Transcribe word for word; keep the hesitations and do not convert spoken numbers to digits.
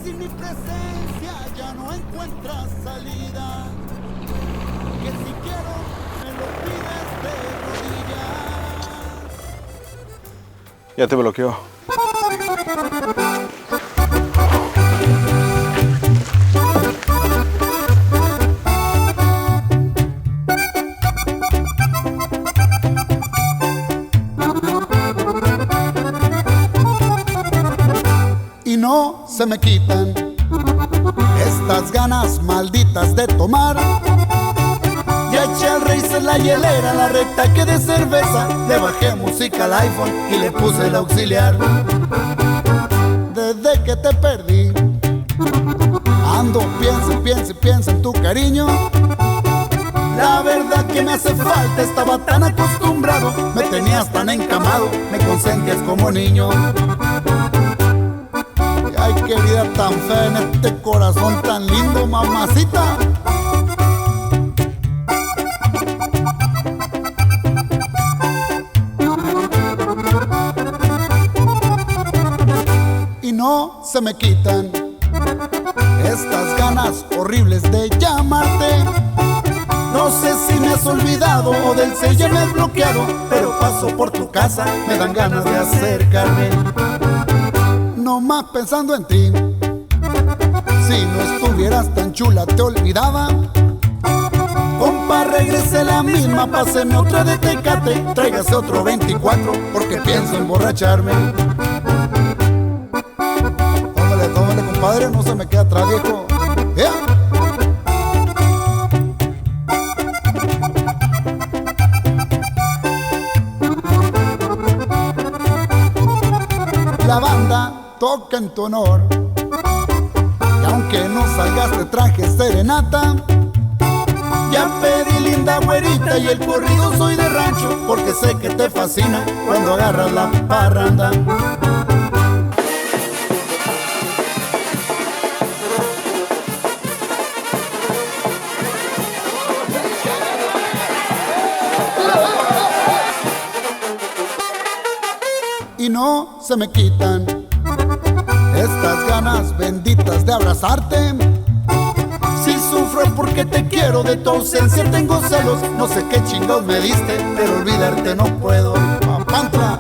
sin mi presencia ya no encuentras salida. Que si quiero me lo pides de rodillas. Ya te bloqueó. Y no se me quitan estas ganas malditas de tomar. Ya eché al Racer la hielera, la recta que de cerveza. Le bajé música al iPhone y le puse el auxiliar. Desde que te perdí ando, piensa, piensa, piensa en tu cariño. La verdad que me hace falta, estaba tan acostumbrado. Me tenías tan encamado, me consentías como niño. Ay, qué vida tan fea en este corazón tan lindo, mamacita. Y no se me quitan estas ganas horribles de llamarte. No sé si me has olvidado o del cel ya me has bloqueado, pero paso por tu casa, me dan ganas de acercarme. No más pensando en ti. Si no estuvieras tan chula te olvidaba. Compa, regrese la misma, páseme otra de Tecate. Tráigase otro veinticuatro porque pienso emborracharme. Tómale, tómale, compadre, no se me queda atrás, viejo. ¿Eh? La banda toca en tu honor, y aunque no salgas de traje serenata, ya pedí linda güerita y el corrido soy de rancho, porque sé que te fascina cuando agarras la parranda. Y no se me quitan estas ganas benditas de abrazarte. Si sufro es porque te quiero, de tu ausencia tengo celos. No sé qué chingados me diste, pero olvidarte no puedo. Papantla.